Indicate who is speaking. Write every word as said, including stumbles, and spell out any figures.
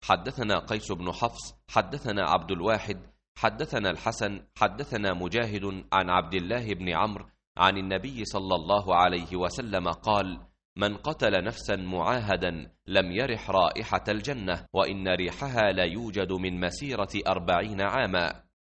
Speaker 1: حدثنا قيس بن حفص حدثنا عبد الواحد حدثنا الحسن حدثنا مجاهد عن عبد الله بن عمرو عن النبي صلى الله عليه وسلم قال: من قتل نفسا معاهدا لم يرح رائحة الجنة، وإن ريحها لا يوجد من مسيرة أربعين عاما.